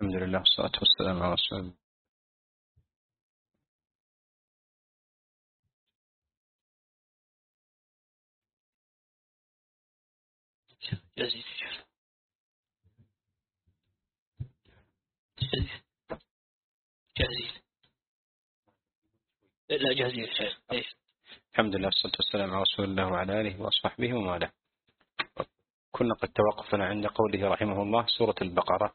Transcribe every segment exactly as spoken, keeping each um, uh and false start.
الحمد لله والصلاة والسلام على رسول الله. جزيل جزيل لا جزيل الحمد لله والصلاة والسلام على رسول الله وعلى آله وصحبه ومن والاه. كنا قد توقفنا عند قوله رحمه الله سورة البقرة.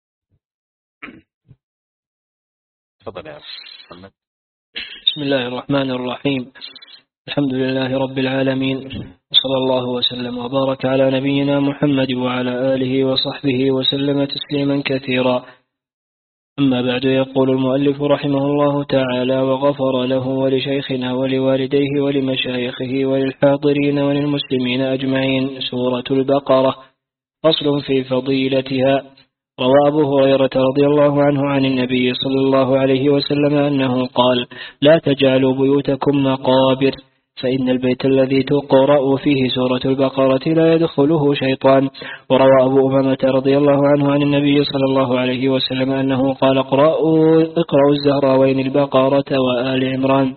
تفضل يا محمد. بسم الله الرحمن الرحيم. الحمد لله رب العالمين، وصلى الله وسلم وبارك على نبينا محمد وعلى آله وصحبه وسلم تسليما كثيرا. أما بعد، يقول المؤلف رحمه الله تعالى: وغفر له ولشيخنا ولوالديه ولمشايخه وللحاضرين وللمسلمين أجمعين. سورة البقرة. فصل في فضيلتها. روى أبو هريرة رضي الله عنه عن النبي صلى الله عليه وسلم أنه قال: لا تجعلوا بيوتكم مقابر، فإن البيت الذي تقرأ فيه سورة البقرة لا يدخله شيطان. وروى أبو أمامة رضي الله عنه عن النبي صلى الله عليه وسلم أنه قال: اقرأوا, اقرأوا الزهراوين البقرة وآل عمران،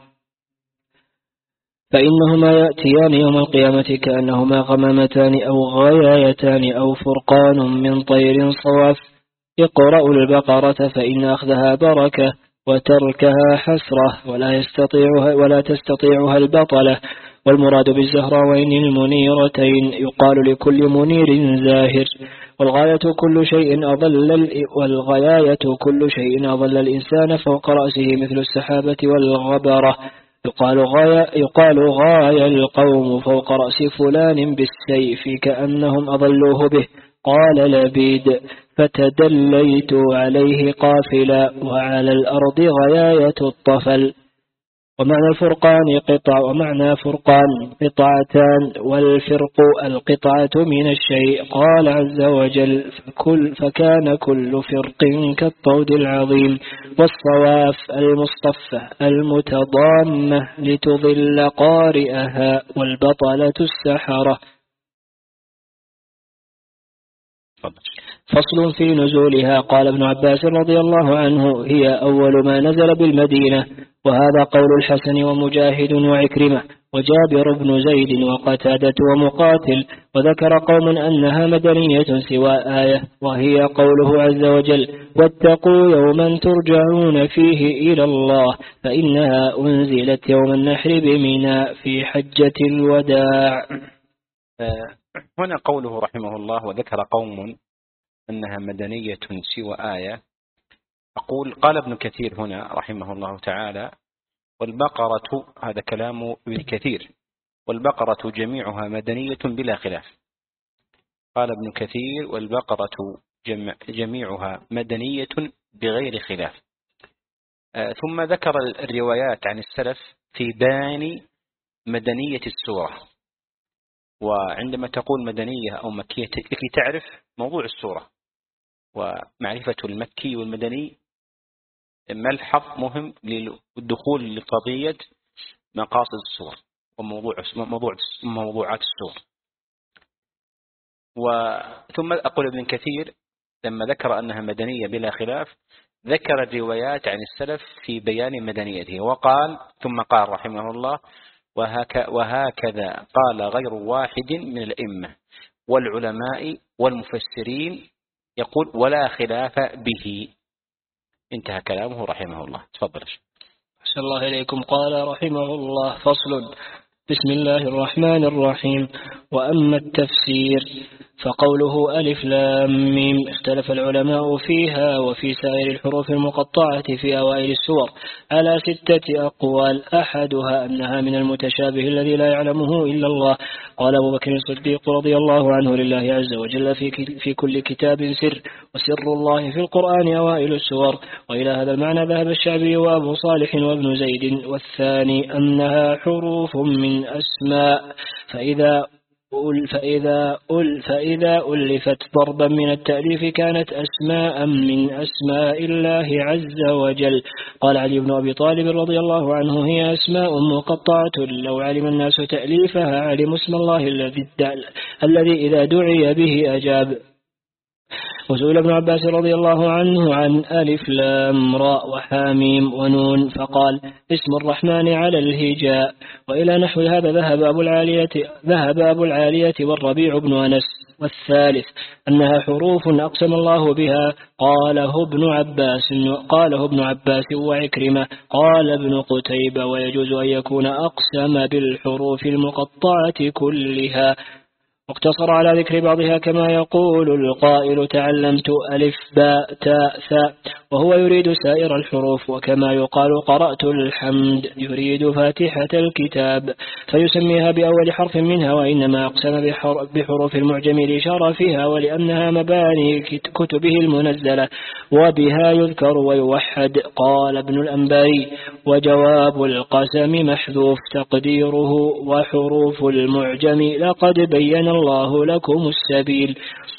فإنهما يأتيان يوم القيامة كأنهما غمامتان أو غيايتان أو فرقان من طير صواف. اقرأوا البقرة فإن أخذها بركة وتركها حسرة ولا يستطيعها ولا تستطيعها البطلة. والمراد بالزهراوين المنيرتين، يقال لكل منير زاهر. والغاية كل شيء أضل والغاية كل شيء أضل الإنسان فوق رأسه مثل السحابة والغبرة. يقال غاية يقال غاية القوم فوق رأس فلان بالسيف كأنهم أضلوه به. قال لبيد: فتدليت عليه قافلا، وعلى الأرض غياية الطفل. ومعنى الفرقان قطع ومعنى فرقان قطعتان، والفرق القطعة من الشيء. قال عز وجل: فكل فكان كل فرق كالطود العظيم. والصواف المصطفى المتضامة لتضل قارئها، والبطلة السحرة. فصل في نزولها. قال ابن عباس رضي الله عنه: هي أول ما نزل بالمدينة. وهذا قول الحسن ومجاهد وعكرمة وجابر بن زيد وقتادة ومقاتل. وذكر قوم أنها مدنية سوى آية، وهي قوله عز وجل: واتقوا يوما ترجعون فيه إلى الله، فإنها أنزلت يوم النحر بمنى في حجة الوداع. هنا قوله رحمه الله: وذكر قوم أنها مدنية سوى آية. أقول قال ابن كثير هنا رحمه الله تعالى: والبقرة، هذا كلام ابن كثير، والبقرة جميعها مدنية بلا خلاف. قال ابن كثير: والبقرة جمع جميعها مدنية بغير خلاف. آه ثم ذكر الروايات عن السلف في بيان مدنية السورة. وعندما تقول مدنية أو مكية لكي تعرف موضوع السورة، ومعرفة المكي والمدني ملحظ مهم للدخول لقضية مقاصد السور وموضوع موضوع موضوعات السور. وثم أقول ابن كثير لما ذكر أنها مدنية بلا خلاف ذكر الروايات عن السلف في بيان مدنيته، وقال ثم قال رحمه الله: وهك وهكذا قال غير واحد من الأئمة والعلماء والمفسرين، يقول: ولا خلاف به. انتهى كلامه رحمه الله. تفضل. أحسن الله إليكم. قال رحمه الله: فصل. بسم الله الرحمن الرحيم. وأما التفسير فقوله ألف لام ميم اختلف العلماء فيها وفي سائر الحروف المقطعة في أوائل السور على ستة أقوال. أحدها أنها من المتشابه الذي لا يعلمه إلا الله. قال أبو بكر الصديق رضي الله عنه: لله عز وجل في في كل كتاب سر، وسر الله في القرآن أوائل السور. وإلى هذا المعنى ذهب الشعبي وأبو صالح وابن زيد. والثاني أنها حروف من أسماء، فإذا أل فإذا أل فإذا ألفت ضربا من التأليف كانت أسماء من أسماء الله عز وجل. قال علي بن أبي طالب رضي الله عنه: هي أسماء مقطعة لو علم الناس تأليفها علموا اسم الله الذي الذي إذا دعي به أجاب. وسئل ابن عباس رضي الله عنه عن ألف لام راء وحاميم ونون فقال اسم الرحمن على الهجاء. وإلى نحو هذا ذهب أبو العالية, ذهب أبو العالية والربيع بن أنس. والثالث أنها حروف أقسم الله بها قاله ابن عباس قاله ابن عباس وعكرمة قال ابن قتيبة. ويجوز أن يكون أقسم بالحروف المقطعة كلها واقتصر على ذكر بعضها كما يقول القائل تعلمت ألف باء تاء ثاء وهو يريد سائر الحروف. وكما يقال قرأت الحمد يريد فاتحة الكتاب فيسميها بأول حرف منها. وإنما أقسم بحروف المعجم لشرفها ولأنها مباني كتبه المنزلة وبها يذكر ويوحد. قال ابن الأنباري وجواب القسم محذوف تقديره وحروف المعجم لقد بين الله لكم السبيل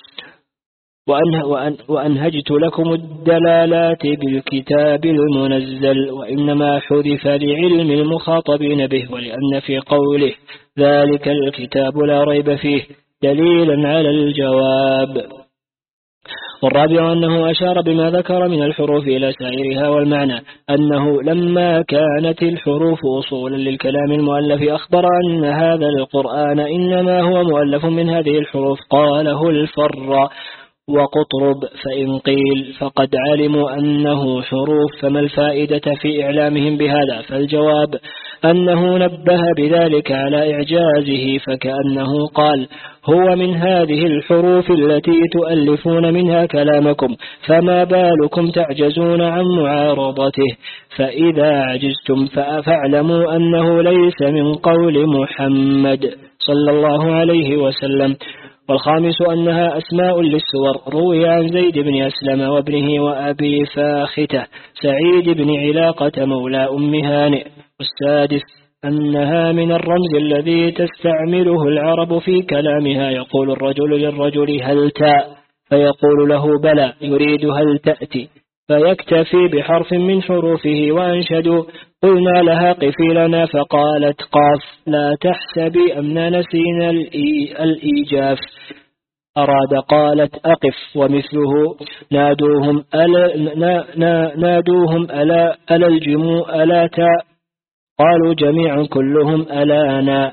وأنهجت لكم الدلالات بالكتاب المنزل. وإنما حذف لعلم المخاطبين به ولأن في قوله ذلك الكتاب لا ريب فيه دليلا على الجواب. والرابع أنه أشار بما ذكر من الحروف إلى سائرها والمعنى أنه لما كانت الحروف أصولا للكلام المؤلف أخبر أن هذا القرآن إنما هو مؤلف من هذه الحروف قاله الفر وقطرب. فإن قيل فقد علموا أنه حروف فما الفائدة في إعلامهم بهذا؟ فالجواب أنه نبه بذلك على إعجازه فكأنه قال هو من هذه الحروف التي تؤلفون منها كلامكم فما بالكم تعجزون عن معارضته. فإذا عجزتم فاعلموا أنه ليس من قول محمد صلى الله عليه وسلم. والخامس أنها أسماء للسور روي عن زيد بن أسلم وابنه وأبي فاختة سعيد بن علاقة مولى أم هانئ. والسادس أنها من الرمز الذي تستعمله العرب في كلامها يقول الرجل للرجل هل تاء فيقول له بلى يريد هل تأتي فيكتفي بحرف من حروفه. وأنشدوا قلنا لها قفي لنا فقالت قاف لا تحسبي أمنا نسينا الإيجاف أراد قالت أقف. ومثله نادوهم ألا, نادوهم ألا, ألا الجمو ألا تاء قالوا جميعا كلهم ألانا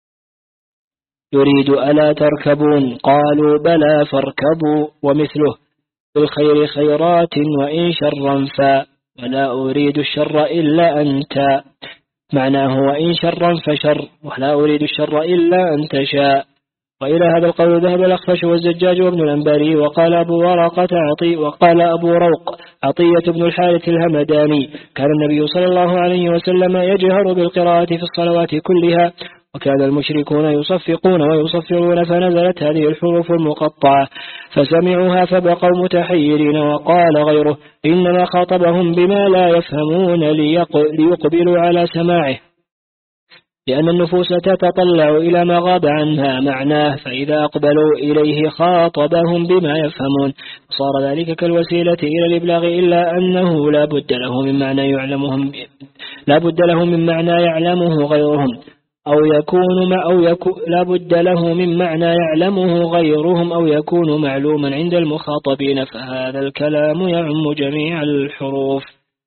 يريد ألا تركبون قالوا بلى فاركبوا. ومثله بالخير خيرات وإن شرا فا ولا أريد الشر إلا أنت معناه وإن شرا فشر ولا أريد الشر إلا أن تشاء. وإلى هذا القول ذهب الأخفش والزجاج وابن الأنباري. وقال أبو ورقة عطي وقال أبو روق عطية بن الحارث الهمداني كان النبي صلى الله عليه وسلم يجهر بالقراءة في الصلوات كلها وكان المشركون يصفقون ويصفرون فنزلت هذه الحروف المقطعة فسمعوها فبقوا متحيرين. وقال غيره إنما خاطبهم بما لا يفهمون ليقبلوا على سماعه لأن النفوس تتطلع إلى ما غاب عنها معناه فإذا أقبلوا إليه خاطبهم بما يفهمون صار ذلك كالوسيلة إلى الإبلاغ إلا أنه لا بد له من معنى يعلمهم لا بد له من معنى يعلمه غيرهم أو يكون ما أو يكون لا بد له من معنى يعلمه غيرهم أو يكون معلوما عند المخاطبين فهذا الكلام يعم جميع الحروف.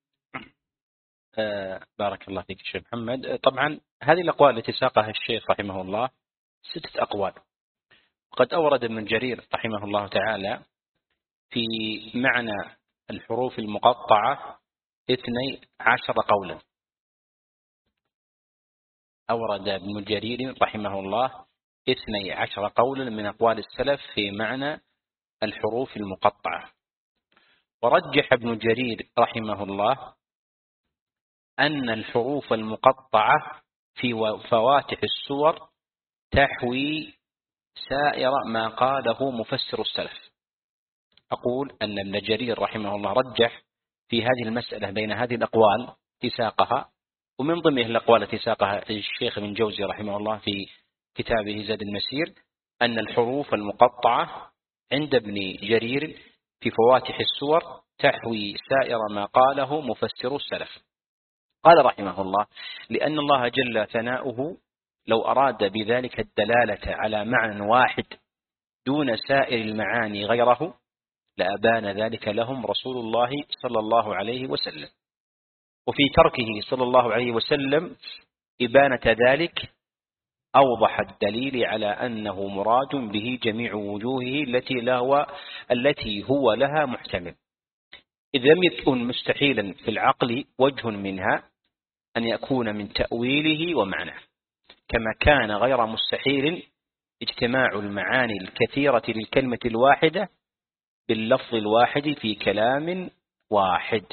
آه بارك الله فيك شيخ محمد. طبعا هذه الأقوال التي ساقها الشيخ رحمه الله ستة أقوال وقد أورد ابن جرير رحمه الله تعالى في معنى الحروف المقطعة اثني عشر قولا. أورد ابن جرير رحمه الله اثني عشر قولا من أقوال السلف في معنى الحروف المقطعة. ورجح ابن جرير رحمه الله أن الحروف المقطعة في فواتح السور تحوي سائر ما قاله مفسر السلف. أقول أن ابن جرير رحمه الله رجح في هذه المسألة بين هذه الأقوال تساقها ومن ضمن الأقوال التي ساقها الشيخ ابن جوزي رحمه الله في كتابه زاد المسير أن الحروف المقطعة عند ابن جرير في فواتح السور تحوي سائر ما قاله مفسر السلف. قال رحمه الله لأن الله جل ثناؤه لو أراد بذلك الدلالة على معنى واحد دون سائر المعاني غيره لأبان ذلك لهم رسول الله صلى الله عليه وسلم. وفي تركه صلى الله عليه وسلم إبانة ذلك أوضح الدليل على أنه مراد به جميع وجوهه التي له التي هو لها محتمل، إذ لم يكن مستحيلا في العقل وجه منها أن يكون من تأويله ومعناه، كما كان غير مستحيل اجتماع المعاني الكثيرة للكلمة الواحدة باللفظ الواحد في كلام واحد.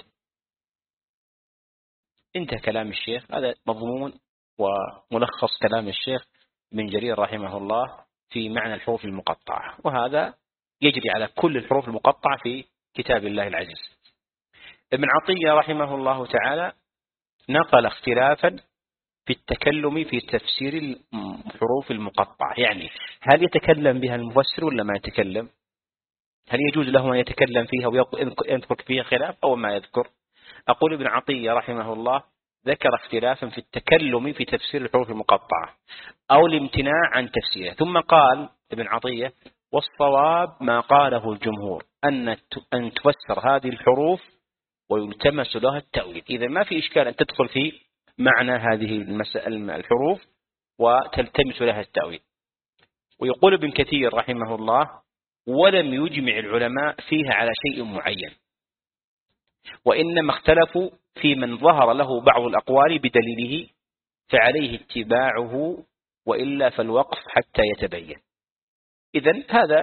انتهى كلام الشيخ. هذا مضمون وملخص كلام الشيخ ابن جرير رحمه الله في معنى الحروف المقطعة، وهذا يجري على كل الحروف المقطعة في كتاب الله العزيز. ابن عطية رحمه الله تعالى نقل اختلافا في التكلم في تفسير الحروف المقطعة، يعني هل يتكلم بها المفسر ولا ما يتكلم؟ هل يجوز له أن يتكلم فيها ويذكر فيها خلاف أو ما يذكر؟ أقول ابن عطية رحمه الله ذكر اختلافا في التكلم في تفسير الحروف المقطعة أو الامتناع عن تفسيرها، ثم قال ابن عطية: والصواب ما قاله الجمهور أن أن تفسر هذه الحروف ويلتمس لها التأويل. إذا ما في إشكال أن تدخل في معنى هذه الحروف وتلتمس لها التأويل. ويقول ابن كثير رحمه الله: ولم يجمع العلماء فيها على شيء معين، وإنما اختلفوا في من ظهر له بعض الأقوال بدليله فعليه اتباعه، وإلا فالوقف حتى يتبين. إذن هذا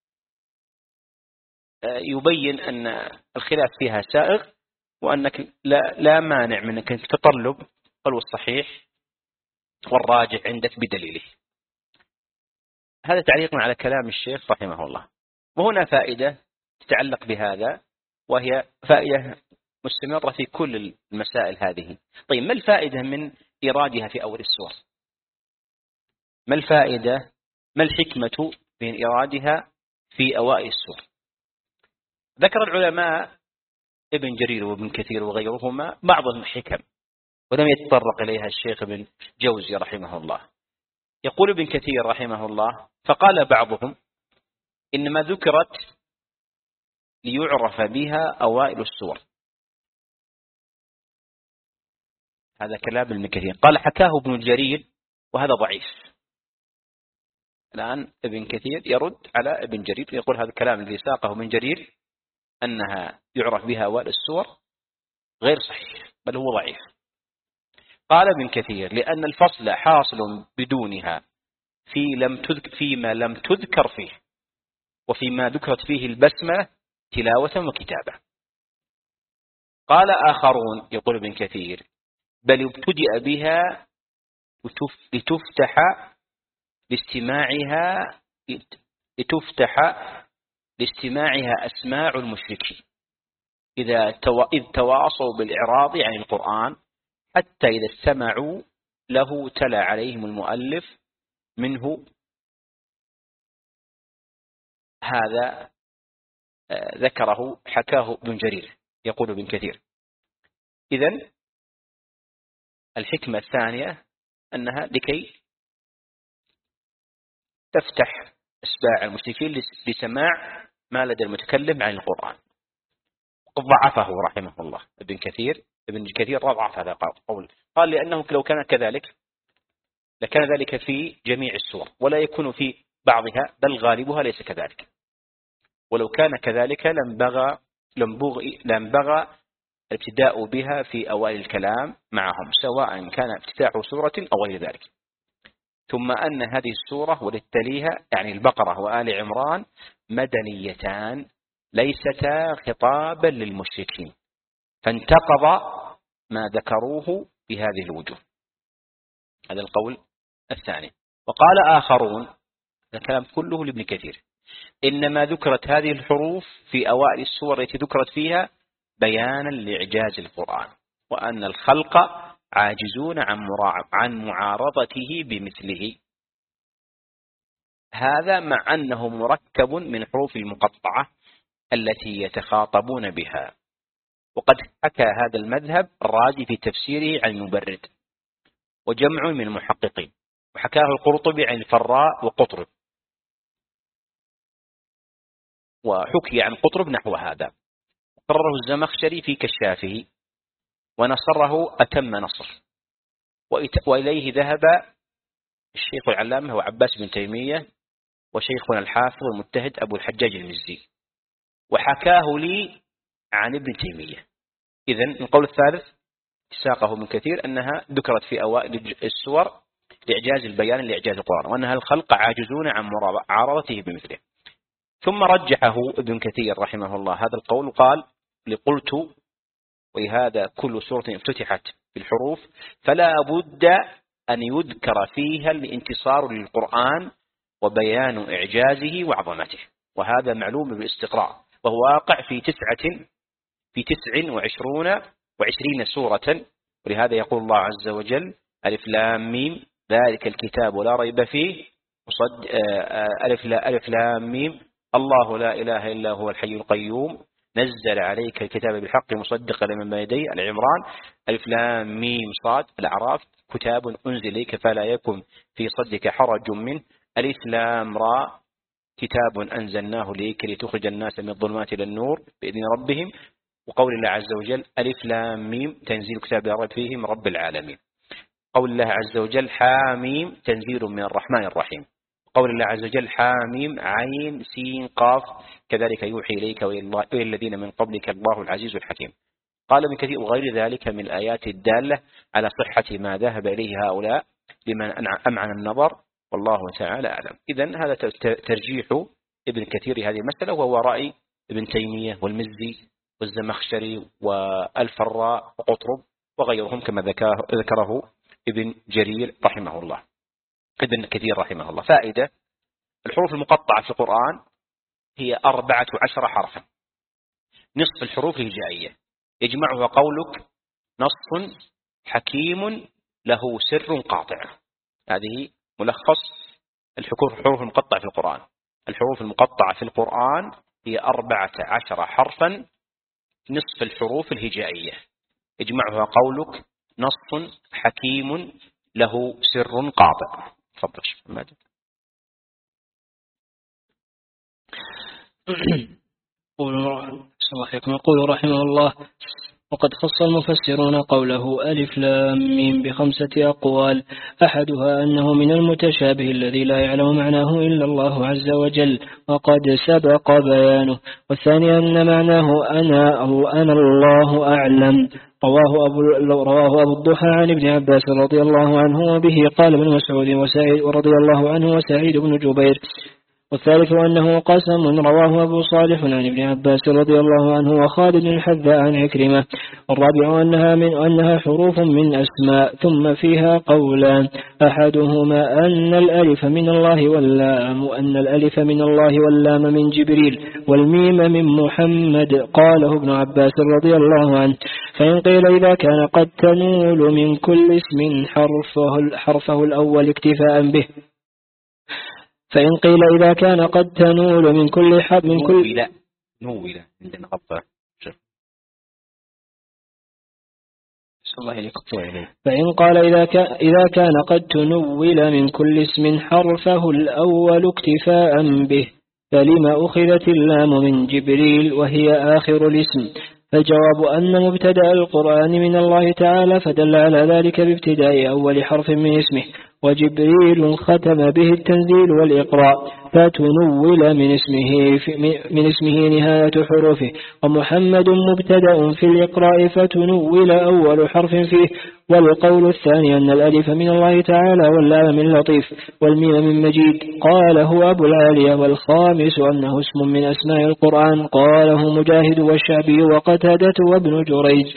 يبين أن الخلاف فيها سائغ، وأنك لا, لا مانع من أنك تطلب قالوا الصحيح والراجع عندك بدليله. هذا تعليق على كلام الشيخ رحمه الله. وهنا فائدة تتعلق بهذا، وهي فائدة مستمرة في كل المسائل هذه. طيب، ما الفائدة من إيرادها في أول السور؟ ما الفائدة، ما الحكمة من إيرادها في أوائل السور؟ ذكر العلماء ابن جرير وابن كثير وغيرهما بعض الحكم، ولم يتطرق إليها الشيخ ابن جوزي رحمه الله. يقول ابن كثير رحمه الله: فقال بعضهم إنما ذكرت ليعرف بها أوائل السور. هذا كلام ابن كثير. قال: حكاه ابن جرير وهذا ضعيف. الآن ابن كثير يرد على ابن جرير، يقول هذا الكلام الذي ساقه ابن جرير أنها يعرف بها أوائل السور غير صحيح، بل هو ضعيف. قال ابن كثير: لأن الفصل حاصل بدونها في لم تذكر فيما لم تذكر فيه، وفيما ذكرت فيه البسمة تلاوة وكتابة. قال آخرون، يقول ابن كثير: بل ابتدأ بها لتفتح لاستماعها لتفتح لاستماعها أسماع المشركين إذا إذ تواصوا بالإعراض عن القرآن، حتى إذا استمعوا له تلا عليهم المؤلف منه. هذا ذكره حكاه ابن جرير. يقول ابن كثير: إذن الحكمة الثانية أنها لكي تفتح أسباع المشركين لسماع ما لدى المتكلم عن القرآن. قد ضعفه رحمه الله ابن كثير. ابن كثير ضعف هذا القول، قال: لأنه لو كان كذلك لكان ذلك في جميع السور، ولا يكون في بعضها، بل غالبها ليس كذلك. ولو كان كذلك لنبغى لنبغى الابتداء بها في أوائل الكلام معهم، سواء كان افتتاح سورة أو غير ذلك. ثم أن هذه السورة وللتليها يعني البقرة وآل عمران مدنيتان ليستا خطابا للمشركين، فانتقض ما ذكروه بهذه الوجوه. هذا القول الثاني. وقال آخرون، الكلام كله لابن كثير: إنما ذكرت هذه الحروف في أوائل السور التي ذكرت فيها بيانا لإعجاز القرآن، وأن الخلق عاجزون عن عن معارضته بمثله. هذا مع أنه مركب من حروف المقطعة التي يتخاطبون بها. وقد حكى هذا المذهب الرازي في تفسيره عن المبرد وجمع من المحققين، وحكاه القرطبي عن الفراء وقطرب. وحكي عن قطرب نحو هذا، قرره الزمخشري في كشافه ونصره أتم نصر، وإليه ذهب الشيخ العلامة هو عباس بن تيمية وشيخنا الحافظ المجتهد أبو الحجاج المزي، وحكاه لي عن ابن تيمية. إذن القول الثالث ساقه من كثير أنها ذكرت في أوائل السور لإعجاز البيان لإعجاز القرآن، وأنها الخلق عاجزون عن معارضته بمثله. ثم رجحه ابن كثير رحمه الله هذا القول وقال: لقلت وهذا كل سورة افتتحت بالحروف فلا بد أن يذكر فيها الانتصار للقرآن وبيان إعجازه وعظمته، وهذا معلوم بالاستقراء، وهو واقع في تسعة في تسع وعشرون وعشرين سورة. ولهذا يقول الله عز وجل: ألف لام ميم ذلك الكتاب لا ريب فيه مصد... ألف, لا... ألف لام ميم الله لا إله إلا هو الحي القيوم نزل عليك الكتاب بالحق مصدقا لمن بين يديه. العمران ألف لام ميم صاد. الأعراف كتاب أنزل إليك فلا يكن في صدك حرج منه. ألف لام را كتاب أنزلناه إليك لتخرج الناس من الظلمات إلى النور بإذن ربهم. وقول الله عز وجل: ألف لام ميم تنزيل كتاب لا ريب فيه من رب العالمين. قول الله عز وجل: حاميم تنزيل من الرحمن الرحيم. قول الله عز وجل: حاميم عين سين قاف كذلك يوحي إليك وإلى الذين من قبلك الله العزيز الحكيم. قال ابن كثير: وغير ذلك من الآيات الدالة على صحة ما ذهب إليه هؤلاء لمن أمعن النظر، والله تعالى أعلم. إذن هذا ترجيح ابن كثير هذه المسألة، وهو رأي ابن تيمية والمزي والزمخشري والفراء وقطرب وغيرهم كما ذكره ابن جرير رحمه الله ابن كثير رحمه الله. فائدة: الحروف المقطعة في القرآن هي أربعة عشر حرفا، نصف الحروف الهجائية، يجمعها قولك: نص حكيم له سر قاطع. هذه ملخص الحروف المقطعة في القرآن. الحروف المقطعة في القرآن هي أربعة عشر حرفا، نصف الحروف الهجائية، يجمعها قولك: نص حكيم له سر قاطع. تفضل شيخ ماجد. يقول رحمه الله: وقد خص المفسرون قوله ألف لام ميم بخمسة أقوال، أحدها أنه من المتشابه الذي لا يعلم معناه إلا الله عز وجل وقد سبق بيانه، والثاني أن معناه أنا, أنا الله أعلم. رواه أبو, رواه أبو الضحى عن ابن عباس رضي الله عنه، وبه قال ابن مسعود وسعيد رضي الله عنه وسعيد بن جبير. والثالث أنه قسم رواه أبو صالح عن ابن عباس رضي الله عنه وخالد الحذاء عن عكرمة. والرابع أنها, من أنها حروف من أسماء، ثم فيها قولان: أحدهما أن الألف من الله واللام أن الألف من الله واللام من جبريل والميم من محمد. قاله ابن عباس رضي الله عنه: فإن قيل إذا كان قد تنول من كل اسم حرفه, حرفه الأول اكتفاء به فإن قيل إذا كان قد تنول من كل حرف من كل لا نول عندنا غضة فإن قال إذا كان إذا كان قد تنول من كل اسم حرفه الأول اكتفاء به فلما أخذت اللام من جبريل وهي آخر الاسم؟ فالجواب أن مبتدأ القرآن من الله تعالى، فدل على ذلك بابتداء أول حرف من اسمه، وجبريل ختم به التنزيل والإقراء فتنول من اسمه, من اسمه نهاية حروفه، ومحمد مبتدأ في الإقراء فتنول أول حرف فيه. والقول الثاني أن الألف من الله تعالى واللام من لطيف والميم من مجيد. قاله أبو العالية. والخامس أنه اسم من أسماء القرآن. قاله مجاهد والشعبي وقتادة وابن جريج.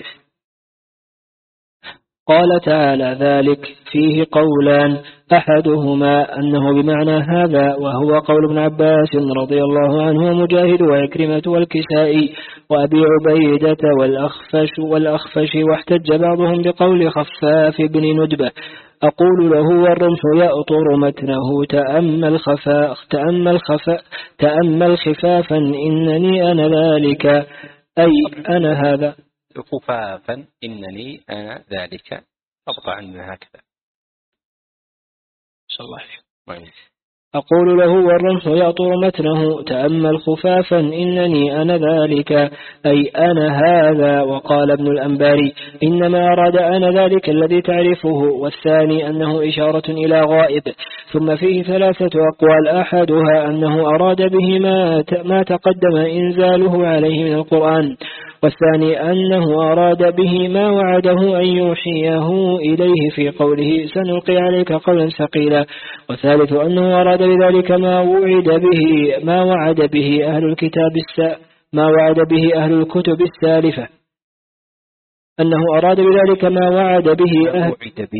قال تعالى: ذلك فيه قولان، أحدهما أنه بمعنى هذا، وهو قول ابن عباس رضي الله عنه ومجاهد وعكرمة والكسائي وأبي عبيدة والأخفش, والأخفش واحتج بعضهم بقول خفاف بن ندبة: أقول له والرمح يأطر متنه تأمل خفاء تأمل خفاء تأمل خفافا إنني أنا ذلك، أي أنا هذا خفافا إنني أنا ذلك. أبقى عندنا هكذا. صلى الله عليه. أقول له والرمح يعطر متنه تأمل خفافا إنني أنا ذلك أي أنا هذا. وقال ابن الأنباري إنما أراد أنا ذلك الذي تعرفه. والثاني أنه إشارة إلى غائب. ثم فيه ثلاثة أقوال أحدها أنه أراد به ما تقدم إنزاله عليه من القرآن. والثاني أنه أراد به ما وعده أن يوحيه إليه في قوله سنلقي عليك قولا ثقيلا. والثالث أنه أراد بذلك ما وعد به ما وعد به أهل الكتاب الس ما وعد به أهل الكتب السالفة. أنه أراد بذلك ما وعد به أهل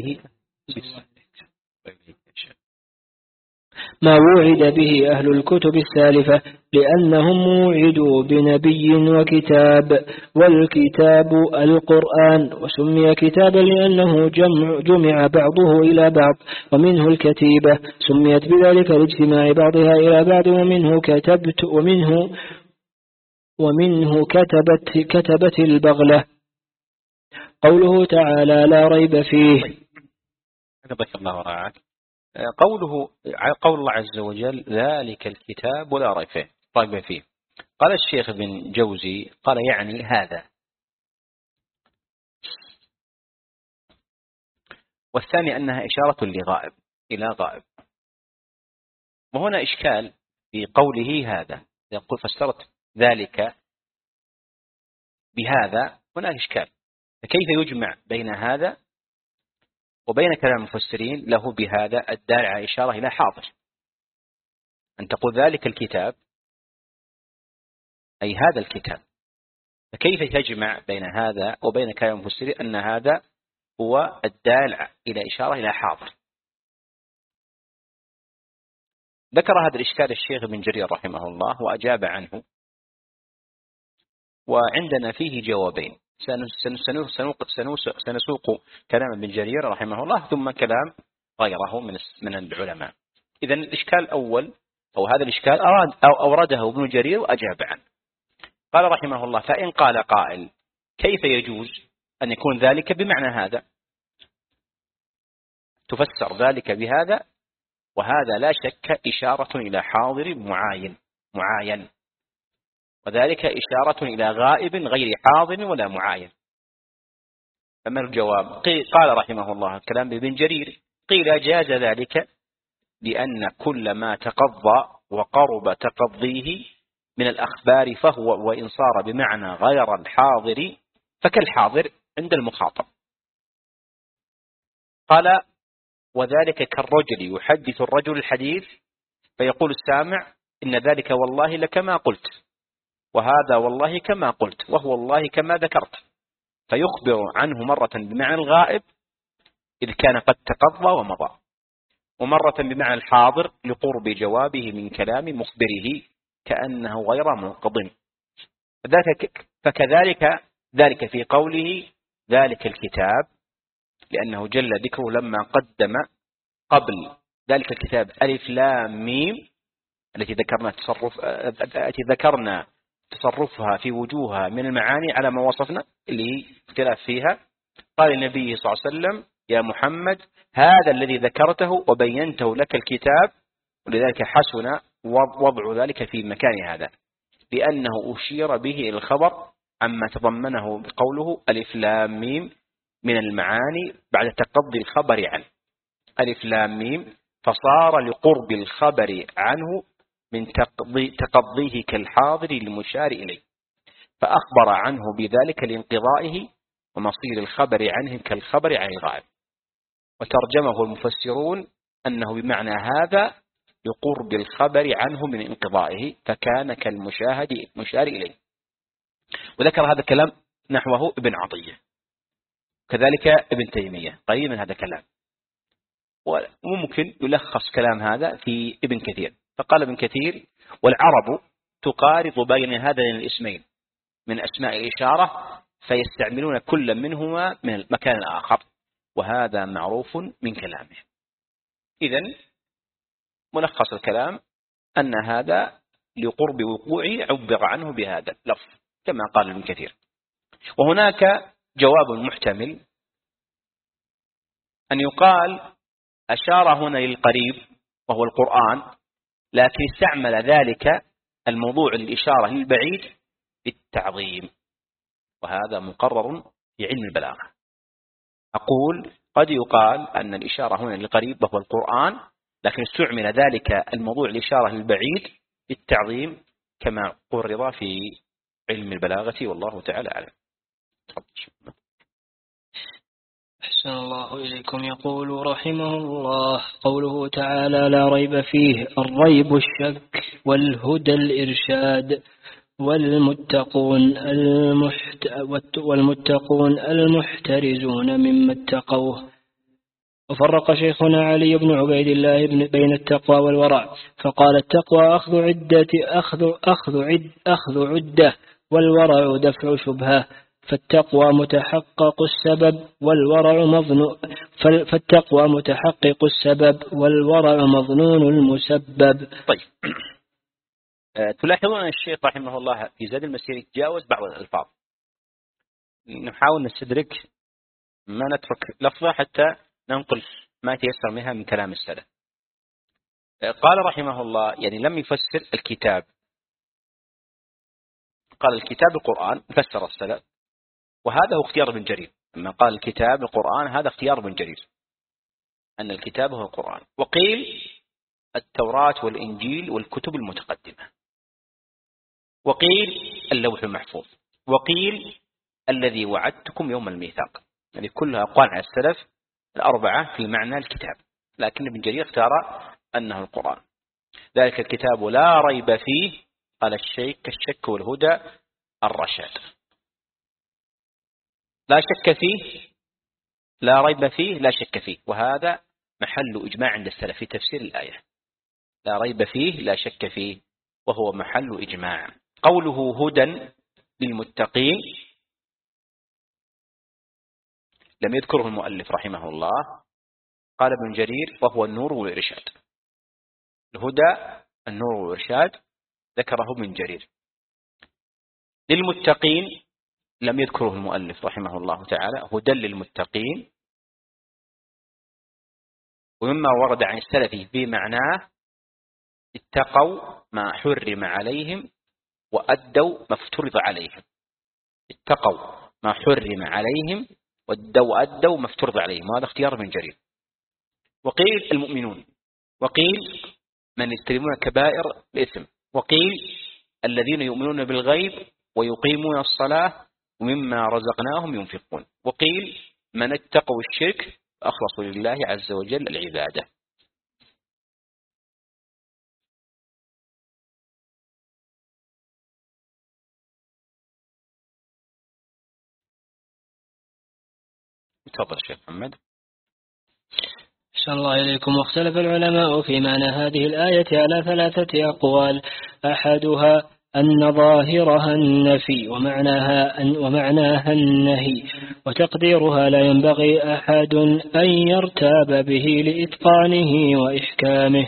ما وعد به أهل الكتب السالفة لأنهم موعدوا بنبي وكتاب والكتاب القرآن. وسمي كتابا لأنه جمع, جمع بعضه إلى بعض ومنه الكتيبة سميت بذلك لاجتماع بعضها إلى بعض ومنه كتبت ومنه ومنه كتبت كتبت البغلة. قوله تعالى لا ريب فيه. حفظك الله ورعاك. قوله قول الله عز وجل ذلك الكتاب لا ريب فيه ريب فيه قال الشيخ ابن جوزي قال يعني هذا. والثاني أنها إشارة لغائب إلى غائب. وهنا إشكال في قوله هذا يقول فسرت ذلك بهذا. هناك إشكال فكيف يجمع بين هذا وبين كلام المفسرين له بهذا الدال على إشارة إلى حاضر. أن تقول ذلك الكتاب أي هذا الكتاب. فكيف تجمع بين هذا وبين كلام المفسرين أن هذا هو الدال إلى إشارة إلى حاضر؟ ذكر هذا الإشكال الشيخ ابن جرير رحمه الله وأجاب عنه. وعندنا فيه جوابين سنسوق كلام ابن جرير رحمه الله ثم كلام غيره من من العلماء. إذن الإشكال الأول أو هذا الإشكال أراد أو أورده ابن جرير وأجاب عنه. قال رحمه الله فإن قال قائل كيف يجوز أن يكون ذلك بمعنى هذا؟ تفسر ذلك بهذا وهذا لا شك إشارة إلى حاضر معاين معاين وذلك إشارة إلى غائب غير حاضر ولا معاين. فما الجواب؟ قال رحمه الله كلام ابن جرير قيل جاز ذلك لأن كل ما تقضى وقرب تقضيه من الأخبار فهو وإن صار بمعنى غير الحاضر فكالحاضر عند المخاطب. قال وذلك كالرجل يحدث الرجل الحديث فيقول السامع إن ذلك والله لكما قلت وهذا والله كما قلت وهو والله كما ذكرت فيخبر عنه مرة بمعنى الغائب إذ كان قد تقضى ومضى ومرة بمعنى الحاضر لقرب جوابه من كلام مخبره كأنه غير منقض. فكذلك ذلك في قوله ذلك الكتاب لأنه جل ذكره لما قدم قبل ذلك الكتاب ألف لام ميم التي ذكرنا تصرف التي ذكرنا تصرفها في وجوهها من المعاني على ما وصفنا اللي اختلاف فيها. قال النبي صلى الله عليه وسلم يا محمد هذا الذي ذكرته وبينته لك الكتاب ولذلك حسن وضع ذلك في مكان هذا لأنه أشير به إلى الخبر عما تضمنه بقوله ألف لام ميم من المعاني بعد تقضي الخبر عنه ألف لام ميم فصار لقرب الخبر عنه من تقضي تقضيه كالحاضر المشار إليه فأخبر عنه بذلك لانقضائه ومصير الخبر عنه كالخبر عن الغائب. وترجمه المفسرون أنه بمعنى هذا لقرب الخبر عنه من انقضائه فكان كالمشاهد مشار إليه. وذكر هذا الكلام نحوه ابن عطية كذلك ابن تيمية قريب من هذا الكلام. وممكن يلخص كلام هذا في ابن كثير فقال ابن كثير والعرب تقارض بين هذين الاسمين من أسماء الإشارة فيستعملون كل منهما من المكان الآخر وهذا معروف من كلامه. إذن ملخص الكلام أن هذا لقرب وقوعه عبر عنه بهذا اللفظ كما قال ابن كثير. وهناك جواب محتمل أن يقال أشار هنا للقريب وهو القرآن لكن استعمل ذلك الموضوع للإشارة للبعيد بالتعظيم، وهذا مقرر في علم البلاغة. أقول قد يقال أن الإشارة هنا للقريب وهو القرآن، لكن استعمل ذلك الموضوع للإشارة للبعيد بالتعظيم كما قرر في علم البلاغة، والله تعالى أعلم. أحسن الله إليكم. يقول رحمه الله: قوله تعالى لا ريب فيه، الريب الشك، والهدى الإرشاد، والمتقون المحت والمتقون المحترزون مما اتقوه. وفرق شيخنا علي بن عبيد الله بين التقوى والورع، فقال: التقوى أخذ عدة أخذ أخذ عد أخذ عدة، والورع دفع شبهة. فالتقوى متحقق السبب والورع مظنون فالتقوى متحقق السبب والورع مظنون المسبب. طيب، تلاحظون أن الشيخ رحمه الله في زاد المسير يتجاوز بعض الألفاظ، نحاول نستدرك ما نترك لفظة حتى ننقل ما تيسر منها من كلام السلف. قال رحمه الله يعني لم يفسر الكتاب، قال الكتاب القرآن، فسر السلف، وهذا هو اختيار ابن جرير. لما قال الكتاب القرآن هذا اختيار ابن جرير، أن الكتاب هو القرآن. وقيل التوراة والإنجيل والكتب المتقدمة، وقيل اللوح المحفوظ، وقيل الذي وعدتكم يوم الميثاق. يعني كلها أقوال على السلف الأربعة في المعنى الكتاب، لكن ابن جرير اختار أنه القرآن. ذلك الكتاب لا ريب فيه، قال الشيك كالشك والهدى الرشاد. لا شك فيه، لا ريب فيه، لا شك فيه، وهذا محل إجماع عند السلف في تفسير الآية. لا ريب فيه لا شك فيه، وهو محل إجماع. قوله هدى للمتقين لم يذكره المؤلف رحمه الله، قال ابن جرير وهو النور والإرشاد. الهدى النور والإرشاد ذكره ابن جرير. للمتقين لم يذكره المؤلف رحمه الله تعالى، هدى للمتقين. ومما ورد عن السلف بمعناه اتقوا ما حرم عليهم وأدوا ما افترض عليهم. اتقوا ما حرم عليهم وأدوا ما افترض عليهم، وهذا اختيار ابن جرير. وقيل المؤمنون، وقيل من يجتنبون كبائر الإثم، وقيل الذين يؤمنون بالغيب ويقيمون الصلاة ومما رزقناهم ينفقون، وقيل من اتقوا الشرك فأخلصوا لله عز وجل العبادة. تفضل شيخ محمد. أحسن الله إليكم. واختلف العلماء في معنى هذه الآية على ثلاثة أقوال: أحدها أن ظاهرها النفي ومعناها أن ومعناها النهي، وتقديرها لا ينبغي أحد أن يرتاب به لإتقانه وإحكامه.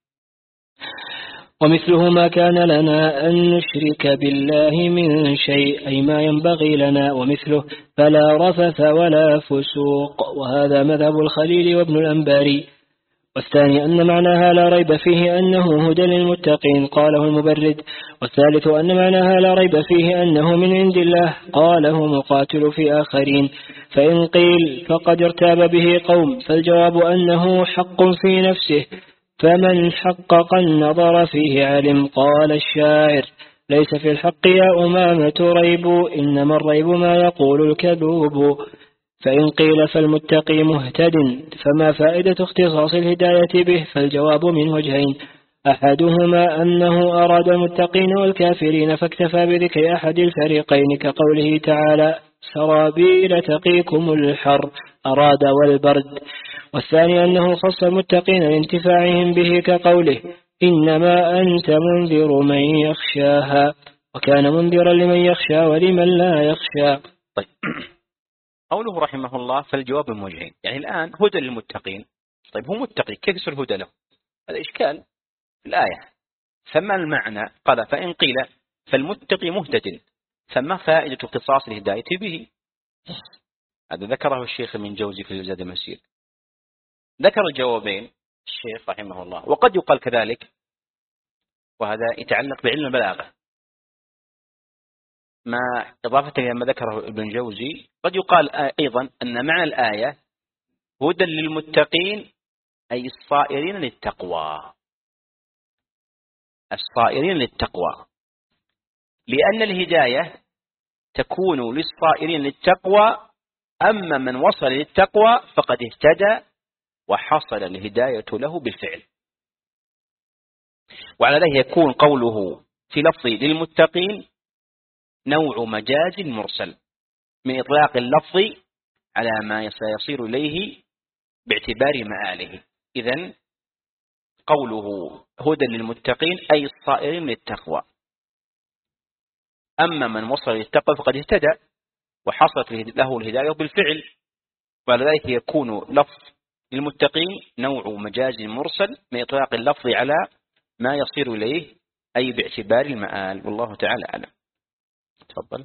ومثله ما كان لنا أن نشرك بالله من شيء، أي ما ينبغي لنا. ومثله فلا رفث ولا فسوق، وهذا مذهب الخليل وابن الأنباري. والثاني أن معناها لا ريب فيه أنه هدى للمتقين، قاله المبرد. والثالث أن معناها لا ريب فيه أنه من عند الله، قاله مقاتل في آخرين. فإن قيل فقد ارتاب به قوم، فالجواب أنه حق في نفسه، فمن حقق النظر فيه علم. قال الشاعر: ليس في الحق يا أمامة ريب، إنما الريب ما يقول الكذوب. فإن قيل فالمتقي مهتد، فما فائدة اختصاص الهداية به؟ فالجواب من وجهين: أحدهما أنه أراد المتقين والكافرين فاكتفى بذكر أحد الفريقين، كقوله تعالى: سرابيل تقيكم الحر، أراد والبرد. والثاني أنه خص المتقين لانتفاعهم به، كقوله: إنما أنت منذر من يخشاها، وكان منذرا لمن يخشى ولمن لا يخشى. طيب، قوله رحمه الله فالجواب من وجهين، يعني الآن هدى للمتقين. طيب هو متقي، كيف يصير هدى له؟ هذا إشكال في الآية. فما المعنى؟ قال: فإن قيل فالمتقي مهتد، فما فائدة اختصاص الهداية به؟ هذا ذكره الشيخ من جوزي في زاد المسير. ذكر الجوابين الشيخ رحمه الله. وقد يقال كذلك وهذا يتعلق بعلم البلاغة، ما إضافة إلى ما ذكره ابن جوزي. قد يقال أيضا أن معنى الآية هدى للمتقين أي الصائرين للتقوى، الصائرين للتقوى، لأن الهداية تكون للصائرين للتقوى، أما من وصل للتقوى فقد اهتدى وحصل الهداية له بالفعل. وعلى ذلك يكون قوله في لفظ للمتقين نوع مجاز مرسل من إطلاق اللفظ على ما سيصير إليه باعتبار مآله. إذن قوله هدى للمتقين أي الصائرين للتقوى، أما من وصل للتقوى فقد اهتدى وحصلت له الهداية بالفعل. وعلى ذلك يكون لفظ للمتقين نوع مجاز مرسل من إطلاق اللفظ على ما يصير إليه أي باعتبار المآل. والله تعالى أعلم. تفضل.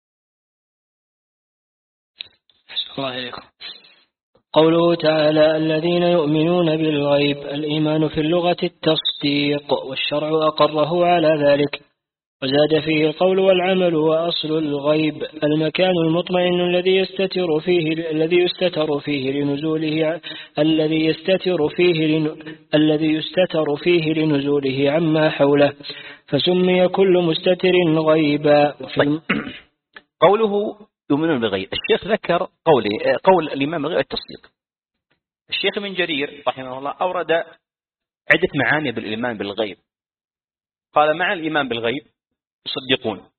أحسن الله إليكم. قوله تعالى الذين يؤمنون بالغيب، الإيمان في اللغة التصديق، والشرع أقره على ذلك. وزاد فيه القول والعمل. وأصل الغيب المكان المطمئن الذي يستتر فيه الذي يستتر فيه لنزوله الذي يستتر فيه لن الذي يستتر فيه لنزوله عما حوله، فسمي كل مستتر غيبا. طيب. قوله يؤمنون بالغيب، الشيخ ذكر قولي قول الإمام الغيب التصديق. الشيخ ابن جرير رحمه الله أورد عدة معاني بالإيمان بالغيب. قال مع الإيمان بالغيب يصدقون،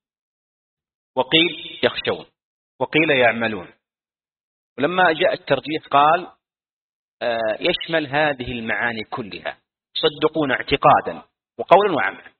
وقيل يخشون، وقيل يعملون. ولما جاء الترجيح قال آه يشمل هذه المعاني كلها، يصدقون اعتقادا وقولا وعملا.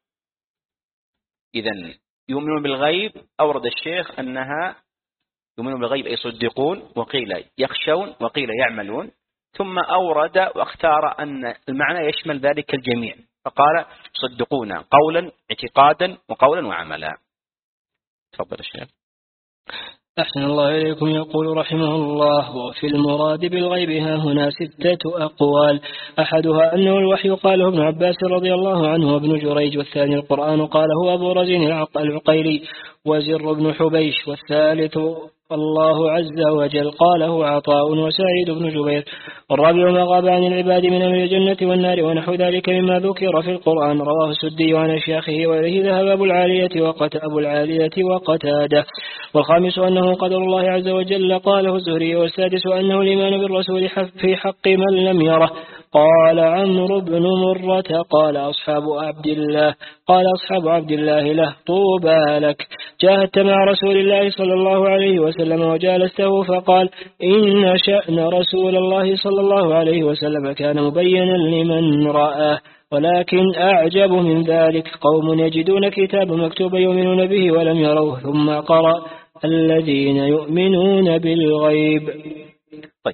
إذن يؤمنون بالغيب أورد الشيخ أنها يؤمنون بالغيب أي يصدقون، وقيل يخشون، وقيل يعملون. ثم أورد واختار أن المعنى يشمل ذلك الجميع، فقال يصدقون قولا اعتقادا وقولا وعملا. تفضل الشيخ. أحسن الله إليكم. يقول رحمه الله وفي المراد بالغيب ها هنا ستة أقوال. أحدها أنه الوحي قاله ابن عباس رضي الله عنه وابن جريج، والثاني القرآن قاله أبو رزين العقيلي وزر بن حبيش، والثالث الله عز وجل قاله عطاء وسعيد بن جبير، والرابع ما غاب عن العباد من أمر الجنة والنار ونحو ذلك مما ذكر في القرآن. رواه السدي عن أشياخه، وإليه ذهب أبو العالية وقت أبو العالية وقتاده. والخامس أنه قدر الله عز وجل قاله الزهري. والسادس أنه الإيمان بالرسول في حق من لم يره. قال عمرو بن مرة قال أصحاب عبد الله قال أصحاب عبد الله له طوبى لك، جاهدت مع رسول الله صلى الله عليه وسلم وجالسته، فقال إن شأن رسول الله صلى الله عليه وسلم كان مبينا لمن رآه، ولكن أعجب من ذلك قوم يجدون كتابا مكتوبا يؤمنون به ولم يروه، ثم قرأ الذين يؤمنون بالغيب. طيب.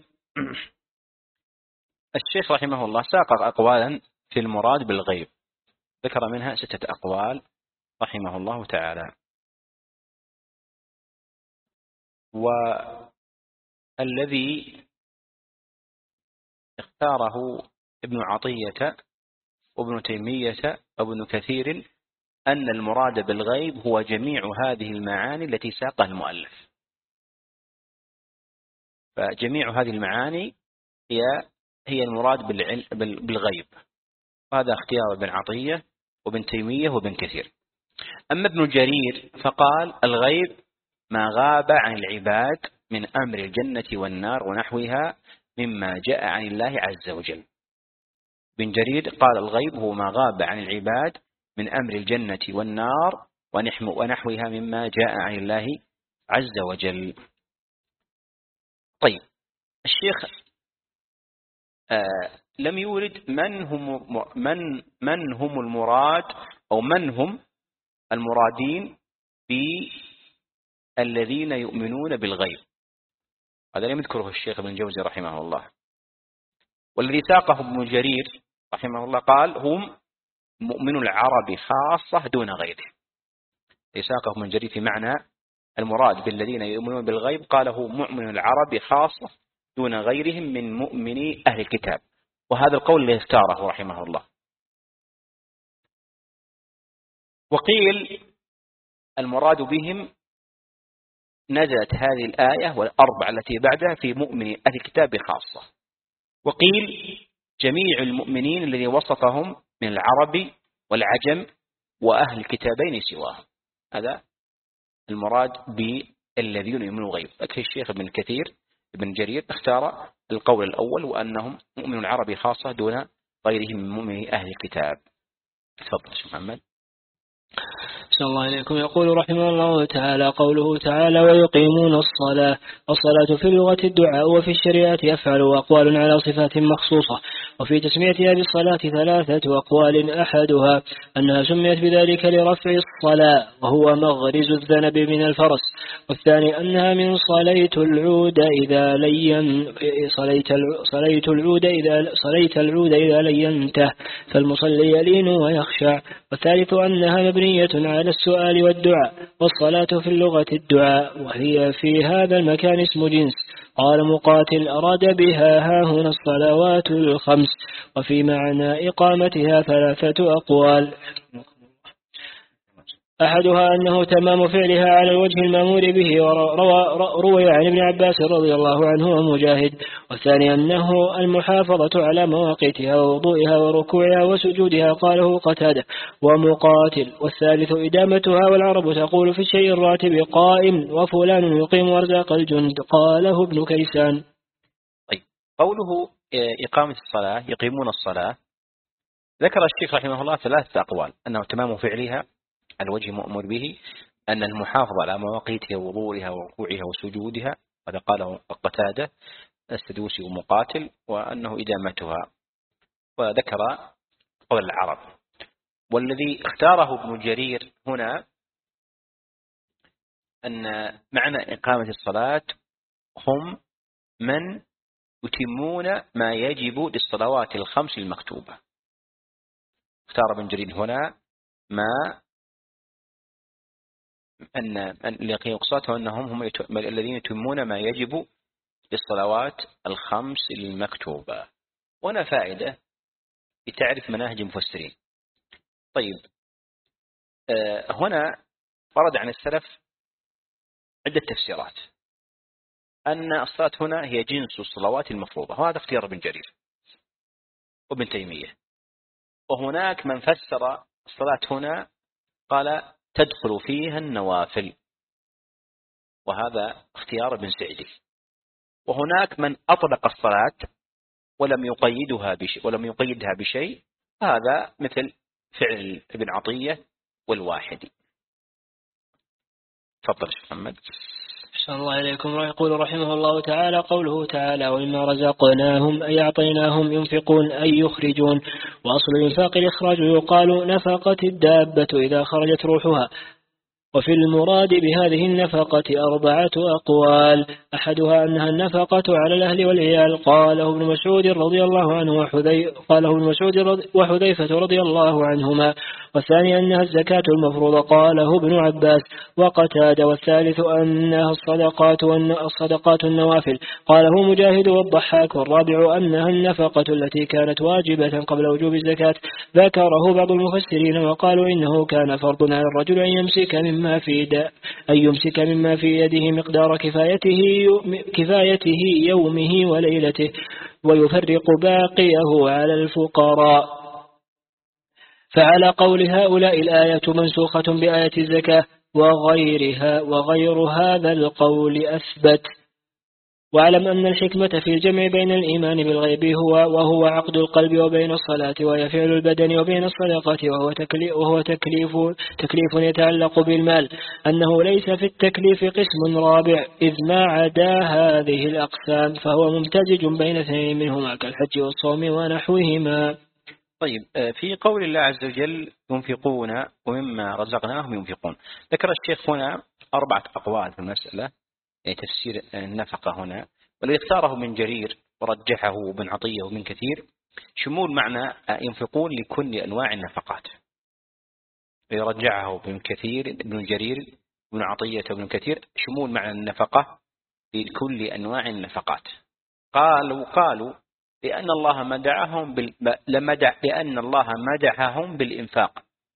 الشيخ رحمه الله ساق أقوالا في المراد بالغيب، ذكر منها ستة أقوال رحمه الله تعالى. والذي اختاره ابن عطية وابن تيمية وابن كثير أن المراد بالغيب هو جميع هذه المعاني التي ساقها المؤلف. فجميع هذه المعاني هي هي المراد بالغيب، وهذا اختيار ابن عطية وابن تيمية وابن كثير. أما ابن جرير فقال الغيب ما غاب عن العباد من أمر الجنة والنار ونحوها مما جاء عن الله عز وجل. ابن جرير قال الغيب هو ما غاب عن العباد من أمر الجنة والنار ونحوها مما جاء عن الله عز وجل. طيب. الشيخ آه لم يورد من هم من من هم المراد أو من هم المرادين بالذين يؤمنون بالغيب. هذا لم يذكره الشيخ ابن جوزي رحمه الله. والذي ساقه ابن جرير رحمه الله قال هم مؤمن العرب خاصة دون غيره. ساقه ابن جرير في معنى المراد بالذين يؤمنون بالغيب قاله مؤمن العرب خاصة دون غيرهم من مؤمني أهل الكتاب، وهذا القول اللي اختاره رحمه الله. وقيل المراد بهم نزلت هذه الآية والأربع التي بعدها في مؤمن أهل الكتاب خاصة. وقيل جميع المؤمنين الذي وصفهم من العرب والعجم وأهل الكتابين سواهم. هذا المراد بالذين يؤمنون غيب. لكن الشيخ ابن كثير ابن جرير اختار القول الأول وأنهم مؤمن العرب خاصة دون غيرهم من مؤمن أهل الكتاب. تفضل شيخ محمد. صلى الله عليكم. يقول رحمه الله تعالى قوله تعالى ويقيمون الصلاة. الصلاة في اللغة الدعاء وفي الشريعة أفعال وأقوال على صفات مخصوصة. وفي تسميتها بالصلاة ثلاثة أقوال أحدها أنها سميت بذلك لرفع الصلاة وهو مغرز الذنب من الفرس. والثاني أنها من صليت العود إذا لين صليت صليت العود إذا صليت العود إذا لينته فالمصلي يلين ويخشع. والثالث أنها مبنية على السؤال والدعاء. والصلاة في اللغة الدعاء وهي في هذا المكان اسم جنس. قال مقاتل أراد بها هاهنا الصلوات الخمس. وفي معنى إقامتها ثلاثة أقوال أحدها أنه تمام فعلها على الوجه المأمور به وروي عن ابن عباس رضي الله عنه ومجاهد. والثاني أنه المحافظة على مواقيتها ووضوئها وركوعها وسجودها قاله قتادة ومقاتل. والثالث إدامتها والعرب تقول في الشيء الراتب قائم وفلان يقيم أرزاق الجند قاله ابن كيسان. طيب قوله إقامة الصلاة يقيمون الصلاة ذكر الشيخ رحمه الله ثلاثة أقوال أنه تمام فعلها الوجه مؤمر به أن المحافظة على مواقيتها ووضوئها وركوعها وسجودها هذا قاله قتادة السدوسي ومقاتل وأنه إدامتها وذكر قول العرب. والذي اختاره ابن جرير هنا أن معنى إقامة الصلاة هم من يتمون ما يجب للصلوات الخمس المكتوبة. اختار ابن جرير هنا ما أن الذي يقصده أنهم هم الذين يتمون ما يجب للصلوات الخمس المكتوبة. هنا فائدة لتعرف مناهج المفسرين. طيب هنا ورد عن السلف عدة تفسيرات أن الصلاة هنا هي جنس الصلوات المفروضة وهذا اختيار ابن جرير وابن تيمية. وهناك من فسر الصلاة هنا قال تدخل فيها النوافل وهذا اختيار ابن سعدي. وهناك من أطلق الصلاة ولم يقيدها بشيء ولم يقيدها بشيء هذا مثل فعل ابن عطية والواحدي. تفضل شيخ محمد. صلى الله عليكم. ويقول رحمه الله تعالى قوله تعالى ومما رزقناهم أي أعطيناهم ينفقون أي يخرجون. وأصل الإنفاق الإخراج يقال نفقت الدابة إذا خرجت روحها. وفي المراد بهذه النفقة أربعة أقوال أحدها أنها النفقة على الأهل والعيال قاله ابن مسعود رضي الله عنه وحذي قاله ابن مسعود وحذيفة رضي الله عنهما. والثاني أنها الزكاة المفروضة قاله ابن عباس وقتادة. والثالث أنها الصدقات والصدقات النوافل قاله مجاهد والضحاك. والرابع أنها النفقة التي كانت واجبة قبل وجوب الزكاة ذكره بعض المفسرين وقالوا إنه كان فرض على الرجل أن يمسك مما في أن يمسك مما في يده مقدار كفايته كفايته يومه وليلته ويفرق باقيه على الفقراء. فعلى قول هؤلاء الآية منسوخة بآية الزكاة وغيرها وغير هذا القول أثبت. واعلم أن الحكمة في الجمع بين الإيمان بالغيب هو وهو عقد القلب وبين الصلاة وهي فعل البدن وبين الصدقة وهو تكليف, وهو تكليف, تكليف يتعلق بالمال أنه ليس في التكليف قسم رابع إذ ما عدا هذه الأقسام فهو ممتزج بين اثنين منهما كالحج والصوم ونحوهما. طيب في قول الله عز وجل ينفقون ومما رزقناهم ينفقون ذكر الشيخ هنا أربعة أقوال في المسألة تفسير النفقة هنا والذي اختاره من جرير ورجحه ابن عطية ومن كثير شمول معنى ينفقون لكل أنواع النفقات. يرجعه ابن كثير ابن جرير ابن عطية وابن كثير شمول معنى النفقة لكل أنواع النفقات. قالوا قالوا لأن الله مدعهم بال... لمدح لأن الله مدحهم بالإنفاق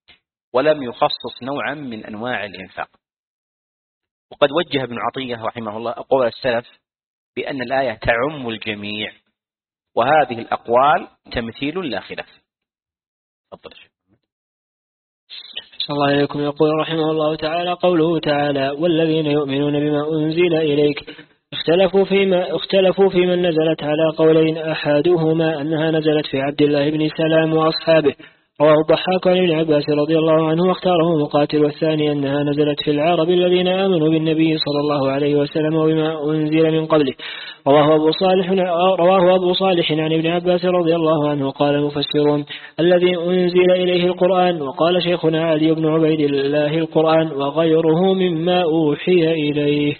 ولم يخصص نوعا من أنواع الإنفاق. وقد وجه ابن عطية رحمه الله أقوال السلف بأن الآية تعم الجميع، وهذه الأقوال تمثيل لا خلاف. تفضل. صلى الله عليكم. يقول رحمه الله تعالى: قوله تعالى: والذين يؤمنون بما أنزل إليك اختلفوا فيما اختلفوا في من نزلت على قولين، أحدهما أنها نزلت في عبد الله بن سلام وأصحابه، رواه الضحاك عن ابن عباس رضي الله عنه واختاره مقاتل، والثاني أنها نزلت في العرب الذين آمنوا بالنبي صلى الله عليه وسلم وبما أنزل من قبله، رواه أبو صالح رواه أبو صالح عن ابن عباس رضي الله عنه. قال المفسرون: الذي أنزل إليه القرآن، وقال شيخنا علي بن عبيد الله: القرآن وغيره مما أوحي إليه.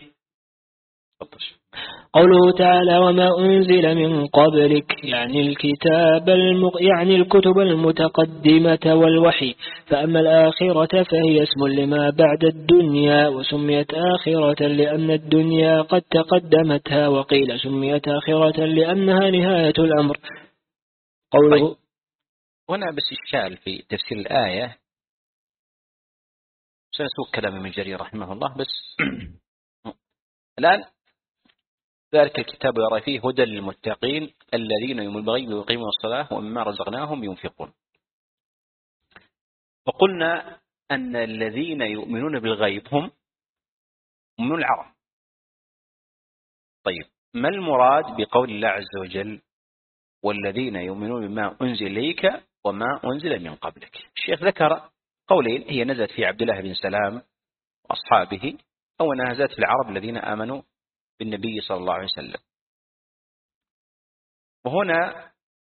قوله تعالى: وما أنزل من قبلك، يعني الكتاب المق... يعني الكتب المتقدمة والوحي. فأما الآخرة فهي اسم لما بعد الدنيا، وسميت آخرة لأن الدنيا قد تقدمتها، وقيل سميت آخرة لأنها نهاية الأمر. قوله طيب. هنا بس إشكال في تفسير الآية، سنسوق كلام ابن جرير رحمه الله. بس الآن ذلك الكتاب يرى فيه هدى للمتقين الذين يؤمنون بالغيب ويقيمون الصلاة ومما رزقناهم ينفقون. وقلنا أن الذين يؤمنون بالغيب هم من العرب. طيب، ما المراد بقول الله عز وجل: والذين يؤمنون بما أنزل إليك وما أنزل من قبلك؟ الشيخ ذكر قولين: هي نزلت في عبد الله بن سلام وأصحابه، أو أنها نزلت في العرب الذين آمنوا بالنبي صلى الله عليه وسلم. وهنا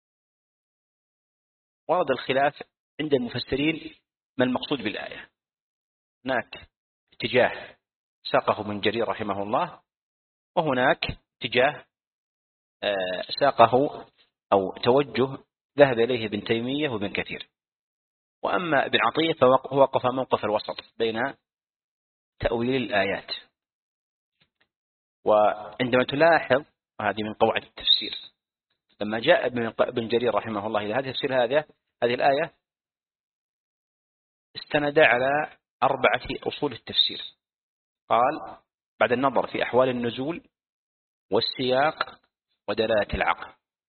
ورد الخلاف عند المفسرين ما المقصود بالآية. هناك اتجاه ساقه ابن جرير رحمه الله، وهناك اتجاه ساقه أو توجه ذهب إليه ابن تيمية وابن كثير. وأما ابن عطية فوقف موقف الوسط بين تأويل الآيات. وعندما تلاحظ، هذه من قواعد التفسير، لما جاء ابن جرير رحمه الله إلى هذا التفسير هذا هذه الآية استند على أربعة أصول التفسير. قال: بعد النظر في أحوال النزول والسياق ودلالة العقل.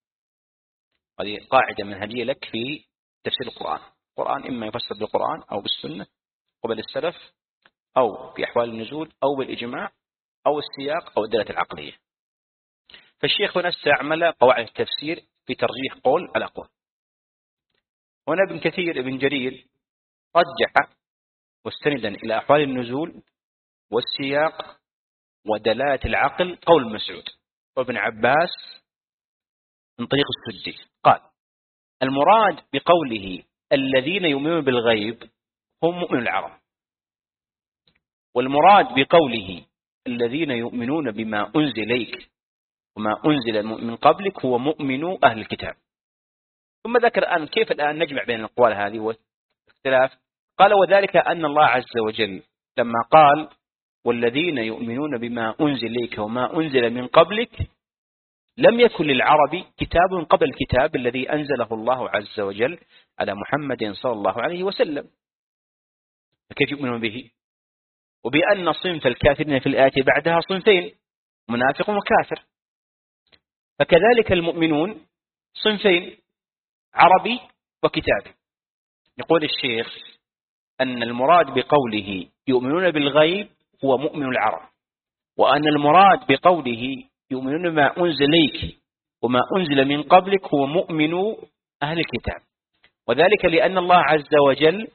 هذه قاعدة منهجية لك في تفسير القرآن. القرآن إما يفسر بالقرآن أو بالسنة قبل السلف، أو في أحوال النزول، أو بالإجماع، أو السياق، أو الدلالة العقلية. فالشيخ هنا استعمل قواعد التفسير في ترجيح قول على قول. هنا ابن كثير ابن جرير رجح مستندا إلى أحوال النزول والسياق ودلالة العقل قول مسعود وابن عباس من طريق السدي. قال: المراد بقوله الذين يؤمنون بالغيب هم مؤمن العرب، والمراد بقوله الذين يؤمنون بما أنزل إليك وما أنزل من قبلك هو مؤمن أهل الكتاب. ثم ذكر الآن كيف الآن نجمع بين الأقوال هذه واختلاف. قال: وذلك أن الله عز وجل لما قال: والذين يؤمنون بما أنزل إليك وما أنزل من قبلك، لم يكن للعرب كتاب قبل الكتاب الذي أنزله الله عز وجل على محمد صلى الله عليه وسلم، فكيف يؤمنون به؟ وبأن صنف الكافرين في الآية بعدها صنفين: منافق وكافر. فكذلك المؤمنون صنفين: عربي وكتابي. يقول الشيخ أن المراد بقوله يؤمنون بالغيب هو مؤمن العرب، وأن المراد بقوله يؤمنون بما أنزل إليك وما أنزل من قبلك هو مؤمن أهل الكتاب. وذلك لأن الله عز وجل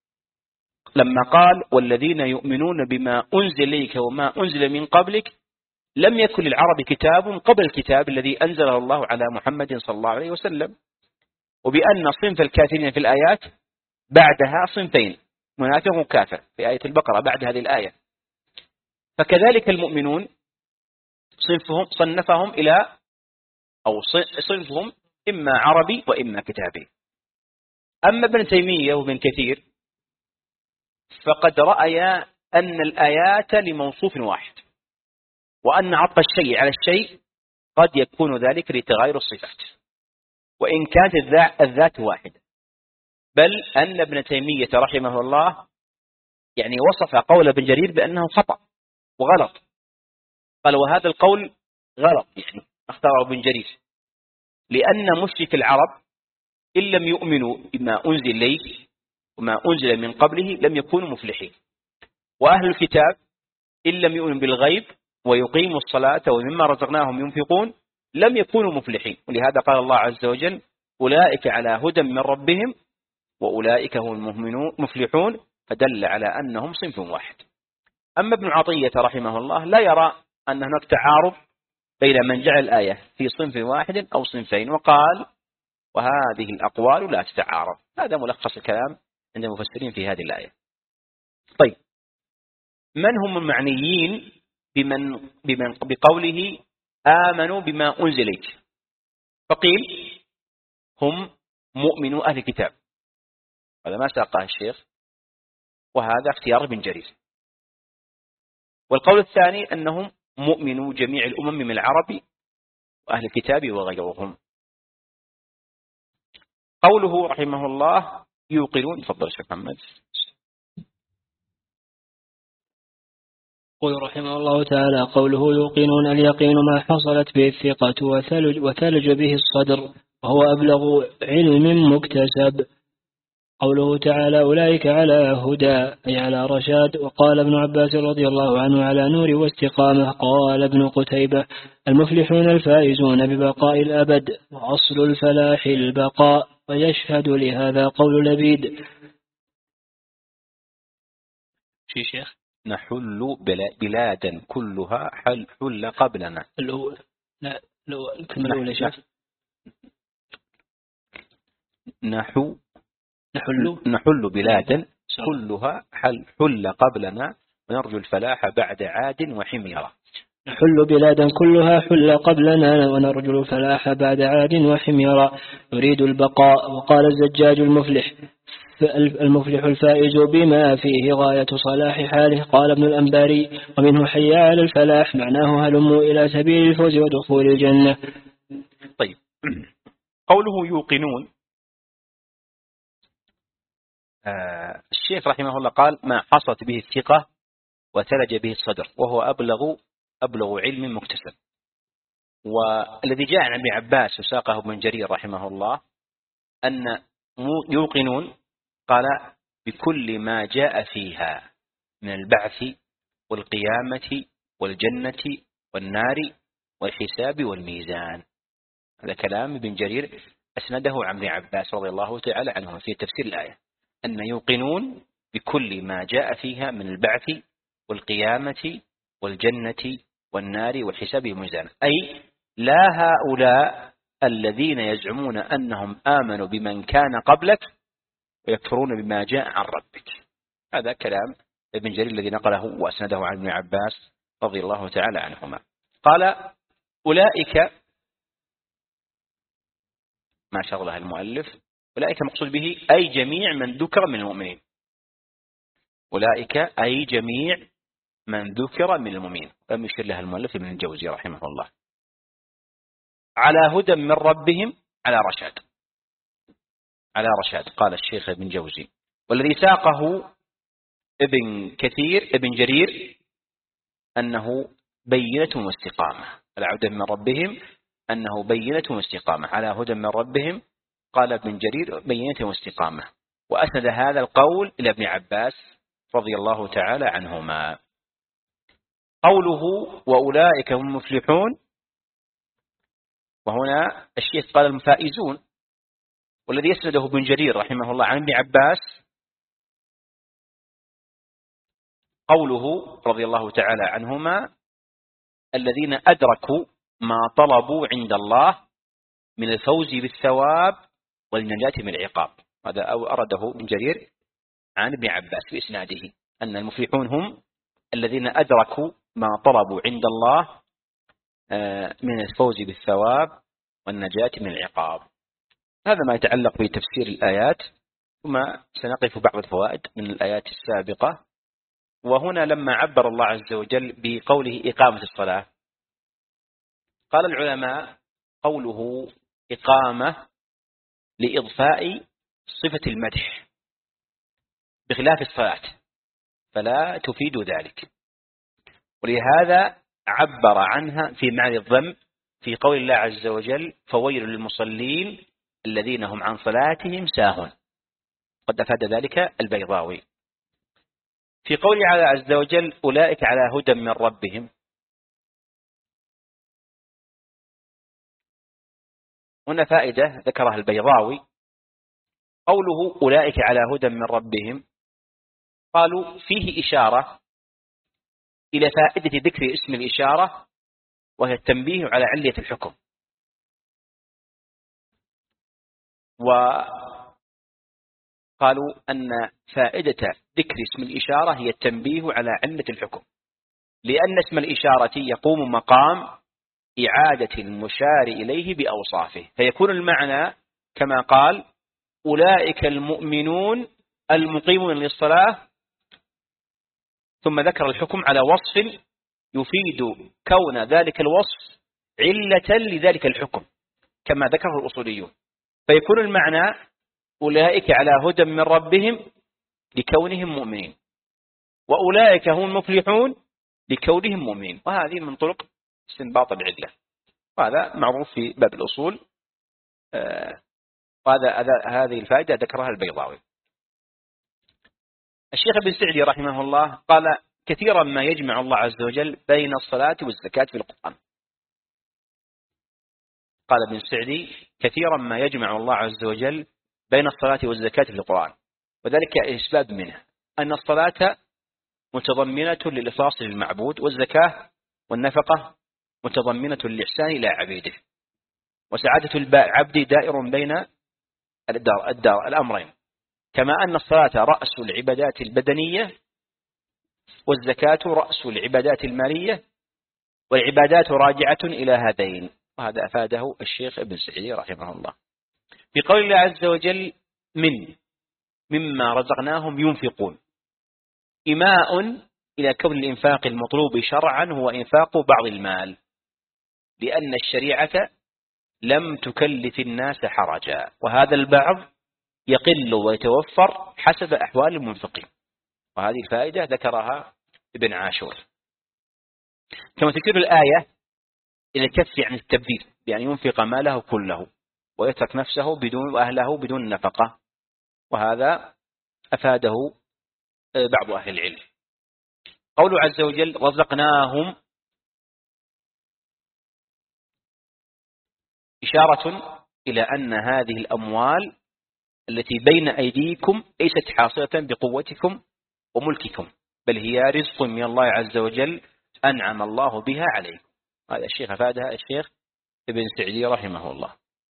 لما قال: والذين يؤمنون بما أنزل إليك وما أنزل من قبلك، لم يكن للعرب كتاب قبل الكتاب الذي أنزله الله على محمد صلى الله عليه وسلم. وبأن صنف الكافرين في الآيات بعدها صنفين: منافق وكافر في آية البقرة بعد هذه الآية. فكذلك المؤمنون صنفهم صنفهم إلى أو صنفهم إما عربي وإما كتابي. أما ابن تيمية وابن كثير فقد رأي أن الآيات لموصوف واحد، وأن عطف الشيء على الشيء قد يكون ذلك لتغير الصفات وإن كانت الذات واحدة. بل أن ابن تيمية رحمه الله يعني وصف قول ابن جرير بأنه خطأ وغلط، قال وهذا القول غلط يعني اختاره ابن جرير، لأن مشرك العرب إن لم يؤمنوا بما أنزل إليه وما أنزل من قبله لم يكونوا مفلحين، وأهل الكتاب إن لم يؤمنوا بالغيب ويقيموا الصلاة ومما رزقناهم ينفقون لم يكونوا مفلحين. ولهذا قال الله عز وجل أولئك على هدى من ربهم وأولئك هم المفلحون، فدل على أنهم صنف واحد. أما ابن عطية رحمه الله لا يرى أن هناك تعارض بين من جعل الآية في صنف واحد أو صنفين، وقال وهذه الأقوال لا تتعارض. هذا ملخص الكلام عند المفسرين في هذه الآية. طيب، من هم المعنيين بمن بمن بقوله آمنوا بما أنزل إليك؟ فقيل هم مؤمنو أهل الكتاب، هذا ما ساقه الشيخ، وهذا اختيار ابن جرير. والقول الثاني أنهم مؤمنو جميع الأمم من العرب وأهل الكتاب وغيرهم. قوله رحمه الله يوقنون، تفضل شيخ محمد. قل رحمه الله تعالى قوله يوقنون اليقين ما حصلت به الثقة وثلج, وثلج به الصدر، وهو أبلغ علم مكتسب. قوله تعالى أولئك على هدى أي على رشاد. وقال ابن عباس رضي الله عنه على نور واستقامة. قال ابن قتيبة المفلحون الفائزون ببقاء الأبد، وأصل الفلاح البقاء، ويشهد لهذا قول لبيد. شي شيخ نحل بلادا كلها حل, حل قبلنا. الأول لا لو الكلمة الأولى شيخ نحو نحل نحل بلادا كلها حل, حل قبلنا ونرجو الفلاح بعد عاد وحميرة. نحل بلادا كلها حل قبلنا ونرجو الفلاح بعد عاد وحميرة، يريد البقاء. وقال الزجاج المفلح المفلح الفائز بما فيه غاية صلاح حاله. قال ابن الأنباري ومنه حي على الفلاح معناه هلموا إلى سبيل الفوز ودخول الجنة. طيب، قوله يوقنون، آه الشيخ رحمه الله قال ما حصلت به الثقة وثلج به الصدر، وهو أبلغ أبلغ علم مكتسب. والذي جاء عن ابن عباس وساقه ابن جرير رحمه الله أن يوقنون قال بكل ما جاء فيها من البعث والقيامة والجنة والنار والحساب والميزان. هذا كلام ابن جرير أسنده عن ابن عباس رضي الله تعالى عنه في تفسير الآية، أن يوقنون بكل ما جاء فيها من البعث والقيامة والجنة والنار والحساب والميزان، أي لا هؤلاء الذين يزعمون أنهم آمنوا بمن كان قبلك ويكفرون بما جاء عن ربك. هذا كلام ابن جرير الذي نقله وأسنده عن ابن عباس رضي الله تعالى عنهما. قال أولئك ما شغله المؤلف، أولئك مقصود به أي جميع من ذكر من المؤمنين، أولئك أي جميع من ذكر من المؤمنين، لم يشير لها المؤلف ابن الجوزي رحمه الله. على هدى من ربهم على رشاد، على رشاد قال الشيخ ابن جوزي. والذي ساقه ابن كثير ابن جرير أنه بينة واستقامة، على هدى من ربهم أنه بينة واستقامة، على هدى من ربهم قال ابن جرير بينة واستقامة، وأسند هذا القول إلى ابن عباس رضي الله تعالى عنهما. قوله وأولئك هم المفلحون، وهنا الشيخ قال الفائزون، والذي يسنده ابن جرير رحمه الله عن ابن عباس قوله رضي الله تعالى عنهما الذين أدركوا ما طلبوا عند الله من الفوز بالثواب والنجاة من العقاب. هذا أرده ابن جرير عن ابن عباس بإسناده أن المفلحون هم الذين أدركوا ما طلبوا عند الله من الفوز بالثواب والنجاة من العقاب. هذا ما يتعلق بتفسير الآيات، ثم سنقف بعض الفوائد من الآيات السابقة. وهنا لما عبر الله عز وجل بقوله إقامة الصلاة، قال العلماء قوله إقامة لإضفاء صفة المدح بخلاف الصلاة فلا تفيد ذلك، ولهذا عبر عنها في معنى الذم في قول الله عز وجل فويل للمصلين الذين هم عن صلاتهم ساهون، قد أفاد ذلك البيضاوي. في قوله عز وجل أولئك على هدى من ربهم، هنا فائدة ذكرها البيضاوي، قوله أولئك على هدى من ربهم قالوا فيه إشارة إلى فائدة ذكر اسم الإشارة وهي التنبيه على علية الحكم، وقالوا أن فائدة ذكر اسم الإشارة هي التنبيه على علة الحكم، لأن اسم الإشارة يقوم مقام إعادة المشار إليه بأوصافه، فيكون المعنى كما قال أولئك المؤمنون المقيمون للصلاة، ثم ذكر الحكم على وصف يفيد كون ذلك الوصف علة لذلك الحكم كما ذكره الأصوليون، فيكون المعنى أولئك على هدى من ربهم لكونهم مؤمنين، وأولئك هم المفلحون لكونهم مؤمنين، وهذه من طرق استنباط العلة، وهذا معروف في باب الأصول، وهذا هذه الفائدة ذكرها البيضاوي. الشيخ ابن سعدي رحمه الله قال كثيرا ما يجمع الله عز وجل بين الصلاة والزكاة في القرآن. قال ابن سعدي كثيرا ما يجمع الله عز وجل بين الصلاة والزكاة في القرآن، وذلك أسباب منه أن الصلاة متضمنة للإخلاص للمعبود، والزكاة والنفقة متضمنة للإحسان إلى عبيده، وسعادة العبد دائر بين الدار الدار الأمرين، كما أن الصلاة رأس العبادات البدنية، والزكاة رأس العبادات المالية، والعبادات راجعة إلى هذين، وهذا أفاده الشيخ ابن سعدي رحمه الله. في قول الله عز وجل من مما رزقناهم ينفقون، إيماء إلى كون الإنفاق المطلوب شرعا هو إنفاق بعض المال، لأن الشريعة لم تكلف الناس حرجا، وهذا البعض يقل ويتوفر حسب أحوال المنفقين، وهذه الفائدة ذكرها ابن عاشور. كما تذكر الآية إلى الكف عن التبذير بأن ينفق ماله كله ويترك نفسه بدون وأهله بدون نفقة، وهذا أفاده بعض أهل العلم. قوله عز وجل رزقناهم إشارة إلى أن هذه الأموال التي بين أيديكم ليست حاصلة بقوتكم وملككم، بل هي رزق من الله عز وجل أنعم الله بها عليكم. هذا الشيخ أفادها الشيخ ابن سعدي رحمه الله.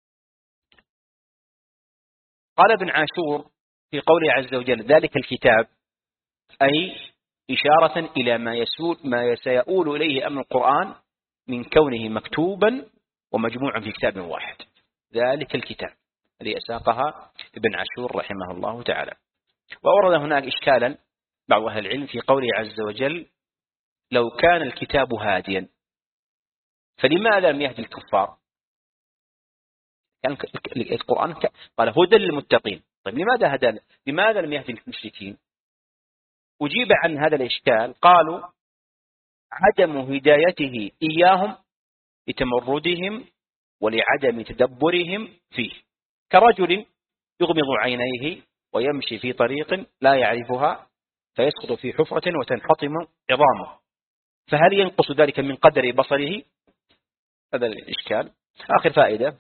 قال ابن عاشور في قوله عز وجل ذلك الكتاب، أي إشارة إلى ما يسول ما سيؤول إليه أمر القرآن من كونه مكتوبا ومجموعا في كتاب واحد، ذلك الكتاب الذي أساقها ابن عاشور رحمه الله تعالى. وأورد هناك إشكالا بعض أهل العلم في قوله عز وجل لو كان الكتاب هاديا فلماذا لم يهدي الكفار؟ يعني القرآن قال هدى للمتقين، طيب لماذا هدى لماذا لم يهدي المشركين؟ أجيب عن هذا الإشكال، قالوا عدم هدايته إياهم لتمردهم ولعدم تدبرهم فيه، كرجل يغمض عينيه ويمشي في طريق لا يعرفها فيسقط في حفرة وتنحطم عظامه، فهل ينقص ذلك من قدر بصره؟ هذا الإشكال. آخر فائدة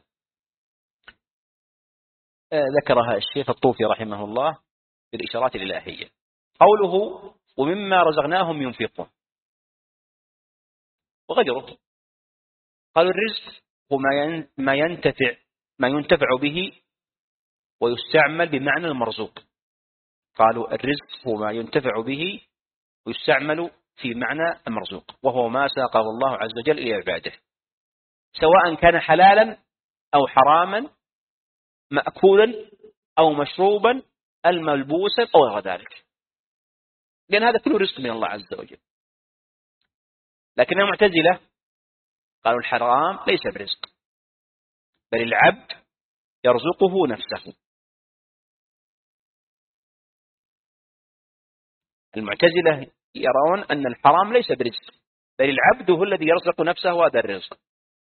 ذكرها الشيخ الطوفي رحمه الله في الإشارات الإلهية، قوله ومما رزقناهم ينفقون وغيره، قالوا الرزق هو ما ينتفع ما ينتفع به ويستعمل بمعنى المرزوق، قالوا الرزق هو ما ينتفع به ويستعمل في معنى المرزوق، وهو ما ساقه الله عز وجل إلى عباده، سواء كان حلالا أو حراما، مأكولا أو مشروبا، الملبوسا أو غير ذلك، لأن هذا كله رزق من الله عز وجل. لكن المعتزلة قالوا الحرام ليس برزق، بل العبد يرزقه نفسه، المعتزلة يرون أن الحرام ليس برزق، بل العبد هو الذي يرزق نفسه وهذا الرزق.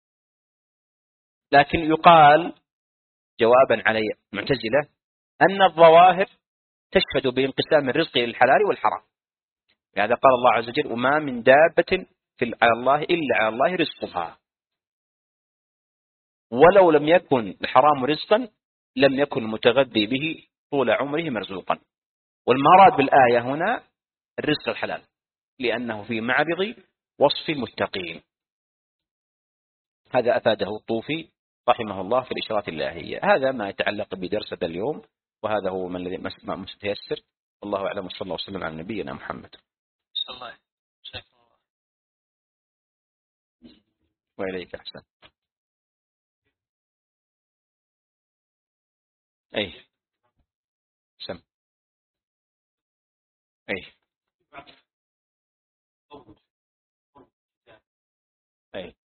لكن يقال جوابا على المعتزلة أن الظواهر تشهد بانقسام الرزق إلى الحلال والحرام. لهذا قال الله عز وجل: وما من دابة في على الله إلا على الله رزقها. ولو لم يكن الحرام رزقا لم يكن المتغذي به طول عمره مرزوقا. والمراد بالآية هنا الرزق الحلال، لأنه في معرض وصف المتقين. هذا أفاده الطوفي رحمه الله في الإشارات اللاهية. هذا ما يتعلق بدرسة اليوم، وهذا هو من الذي ما مستيسر. والله أعلم، صلى الله وسلم على نبينا محمد. صلى الله عليه وسلم. وإليك أحسن. أي سم أي أي